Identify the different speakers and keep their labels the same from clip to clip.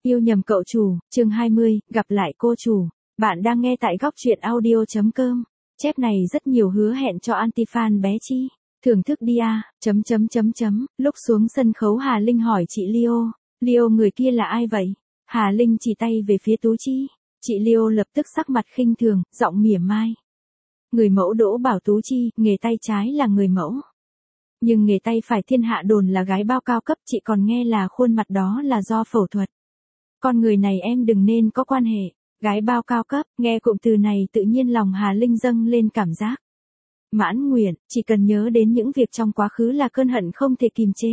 Speaker 1: Yêu nhầm cậu chủ, chương 20, gặp lại cô chủ. Bạn đang nghe tại góc truyện audio.com. Chép này rất nhiều hứa hẹn cho anti-fan bé Chi. Thưởng thức đi à, Lúc xuống sân khấu Hà Linh hỏi chị Leo. Leo người kia là ai vậy? Hà Linh chỉ tay về phía Tú Chi. Chị Leo lập tức sắc mặt khinh thường, giọng mỉa mai. Người mẫu Đỗ bảo Tú Chi, nghề tay trái là người mẫu. Nhưng nghề tay phải thiên hạ đồn là gái bao cao cấp, chị còn nghe là khuôn mặt đó là do phẫu thuật. Con người này em đừng nên có quan hệ. Gái bao cao cấp, nghe cụm từ này tự nhiên lòng Hà Linh dâng lên cảm giác mãn nguyện, chỉ cần nhớ đến những việc trong quá khứ là cơn hận không thể kìm chế.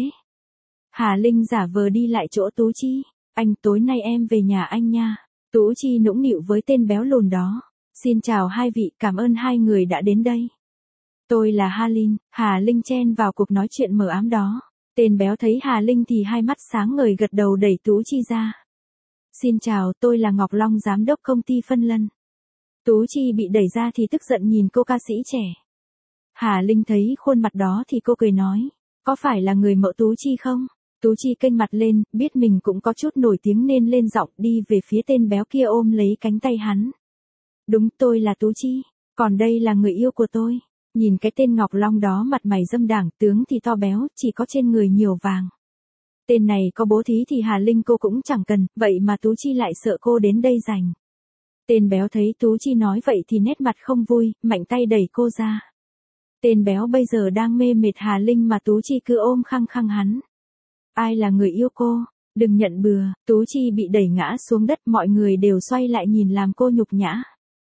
Speaker 1: Hà Linh giả vờ đi lại chỗ Tú Chi. Anh tối nay em về nhà anh nha. Tú Chi nũng nịu với tên béo lùn đó. Xin chào hai vị, cảm ơn hai người đã đến đây. Tôi là Hà Linh chen vào cuộc nói chuyện mờ ám đó. Tên béo thấy Hà Linh thì hai mắt sáng ngời gật đầu đẩy Tú Chi ra. Xin chào, tôi là Ngọc Long giám đốc công ty Phân Lân. Tú Chi bị đẩy ra thì tức giận nhìn cô ca sĩ trẻ. Hà Linh thấy khuôn mặt đó thì cô cười nói, có phải là người mẫu Tú Chi không? Tú Chi kênh mặt lên, biết mình cũng có chút nổi tiếng nên lên giọng đi về phía tên béo kia ôm lấy cánh tay hắn. Đúng, tôi là Tú Chi, còn đây là người yêu của tôi. Nhìn cái tên Ngọc Long đó mặt mày dâm đảng, tướng thì to béo, chỉ có trên người nhiều vàng. Tên này có bố thí thì Hà Linh cô cũng chẳng cần, vậy mà Tú Chi lại sợ cô đến đây giành. Tên béo thấy Tú Chi nói vậy thì nét mặt không vui, mạnh tay đẩy cô ra. Tên béo bây giờ đang mê mệt Hà Linh mà Tú Chi cứ ôm khăng khăng hắn. Ai là người yêu cô? Đừng nhận bừa. Tú Chi bị đẩy ngã xuống đất, mọi người đều xoay lại nhìn làm cô nhục nhã.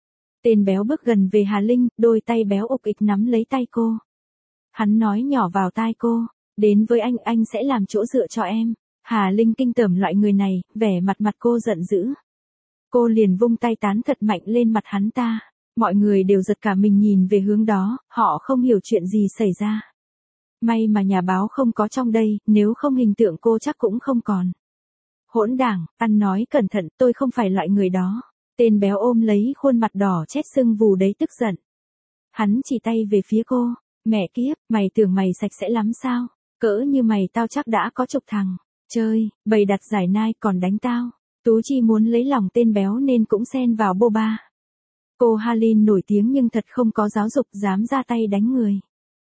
Speaker 1: Tên béo bước gần về Hà Linh, đôi tay béo ục ịch nắm lấy tay cô. Hắn nói nhỏ vào tai cô, đến với anh sẽ làm chỗ dựa cho em. Hà Linh kinh tởm loại người này, vẻ mặt cô giận dữ. Cô liền vung tay tán thật mạnh lên mặt hắn ta. Mọi người đều giật cả mình nhìn về hướng đó, họ không hiểu chuyện gì xảy ra. May mà nhà báo không có trong đây, nếu không hình tượng cô chắc cũng không còn. Hỗn đảng, ăn nói cẩn thận, tôi không phải loại người đó. Tên béo ôm lấy khuôn mặt đỏ chét sưng vù đấy tức giận. Hắn chỉ tay về phía cô, mẹ kiếp, mày tưởng mày sạch sẽ lắm sao? Cỡ như mày tao chắc đã có chục thằng. Chơi, bày đặt giải nai còn đánh tao. Tú Chi muốn lấy lòng tên béo nên cũng xen vào bô ba. Cô Hà Linh nổi tiếng nhưng thật không có giáo dục, dám ra tay đánh người.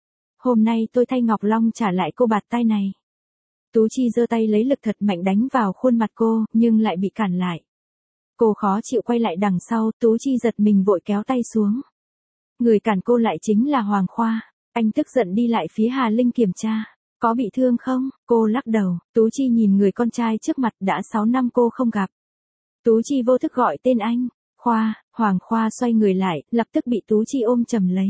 Speaker 1: Hôm nay tôi thay Ngọc Long trả lại cô bạt tai này. Tú Chi giơ tay lấy lực thật mạnh đánh vào khuôn mặt cô, nhưng lại bị cản lại. Cô khó chịu quay lại đằng sau, Tú Chi giật mình vội kéo tay xuống. Người cản cô lại chính là Hoàng Khoa. Anh tức giận đi lại phía Hà Linh kiểm tra. Có bị thương không? Cô lắc đầu. Tú Chi nhìn người con trai trước mặt, đã 6 năm cô không gặp. Tú Chi vô thức gọi tên anh. Khoa. Hoàng Khoa xoay người lại, lập tức bị Tú Chi ôm chầm lấy.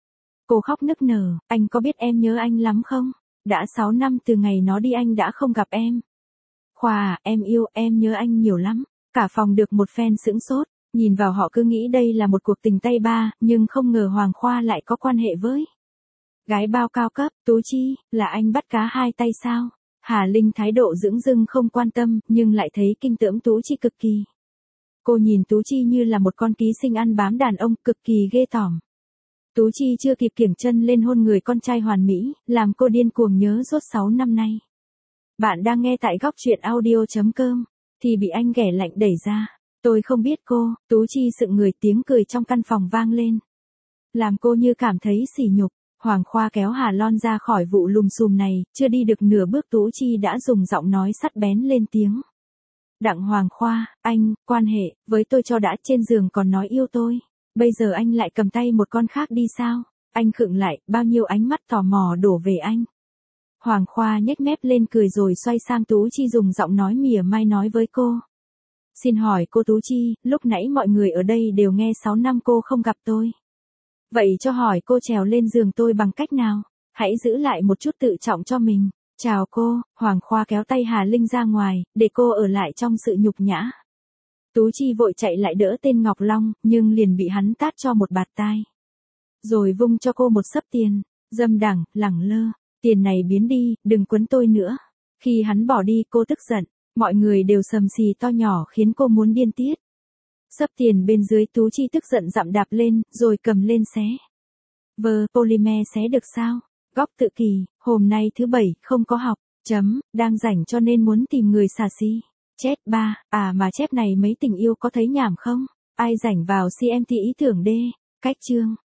Speaker 1: Cô khóc nức nở. Anh có biết em nhớ anh lắm không? Đã 6 năm từ ngày nó đi anh đã không gặp em. Khoa, em yêu, em nhớ anh nhiều lắm. Cả phòng được một phen sững sốt. Nhìn vào họ cứ nghĩ đây là một cuộc tình tay ba, nhưng không ngờ Hoàng Khoa lại có quan hệ với gái bao cao cấp. Tú Chi, là anh bắt cá hai tay sao? Hà Linh thái độ dửng dưng không quan tâm, nhưng lại thấy kinh tởm Tú Chi cực kỳ. Cô nhìn Tú Chi như là một con ký sinh ăn bám đàn ông, cực kỳ ghê tởm. Tú Chi chưa kịp kiểng chân lên hôn người con trai hoàn mỹ, làm cô điên cuồng nhớ suốt 6 năm nay. Bạn đang nghe tại góc truyện audio.com, thì bị anh ghẻ lạnh đẩy ra. Tôi không biết cô. Tú Chi sững người, tiếng cười trong căn phòng vang lên. Làm cô như cảm thấy sỉ nhục. Hoàng Khoa kéo Hà Lon ra khỏi vụ lùm xùm này, chưa đi được nửa bước Tú Chi đã dùng giọng nói sắt bén lên tiếng. Đặng Hoàng Khoa, anh, quan hệ với tôi cho đã trên giường còn nói yêu tôi. Bây giờ anh lại cầm tay một con khác đi sao? Anh khựng lại, bao nhiêu ánh mắt tò mò đổ về anh. Hoàng Khoa nhếch mép lên cười rồi xoay sang Tú Chi dùng giọng nói mỉa mai nói với cô. Xin hỏi cô Tú Chi, lúc nãy mọi người ở đây đều nghe 6 năm cô không gặp tôi. Vậy cho hỏi cô trèo lên giường tôi bằng cách nào? Hãy giữ lại một chút tự trọng cho mình. Chào cô. Hoàng Khoa kéo tay Hà Linh ra ngoài, để cô ở lại trong sự nhục nhã. Tú Chi vội chạy lại đỡ tên Ngọc Long, nhưng liền bị hắn tát cho một bạt tai. Rồi vung cho cô một xấp tiền. Dâm đảng, lẳng lơ. Tiền này biến đi, đừng quấn tôi nữa. Khi hắn bỏ đi cô tức giận. Mọi người đều sầm xì to nhỏ khiến cô muốn điên tiết. Xấp tiền bên dưới Tú Chi tức giận dậm đạp lên, rồi cầm lên xé. Polymer xé được sao? Góc tự kỳ, hôm nay thứ 7, không có học. Đang rảnh cho nên muốn tìm người xà xi. Chat 3, à mà chép này mấy tình yêu có thấy nhảm không? Ai rảnh vào CMT ý tưởng đê. Cách chương.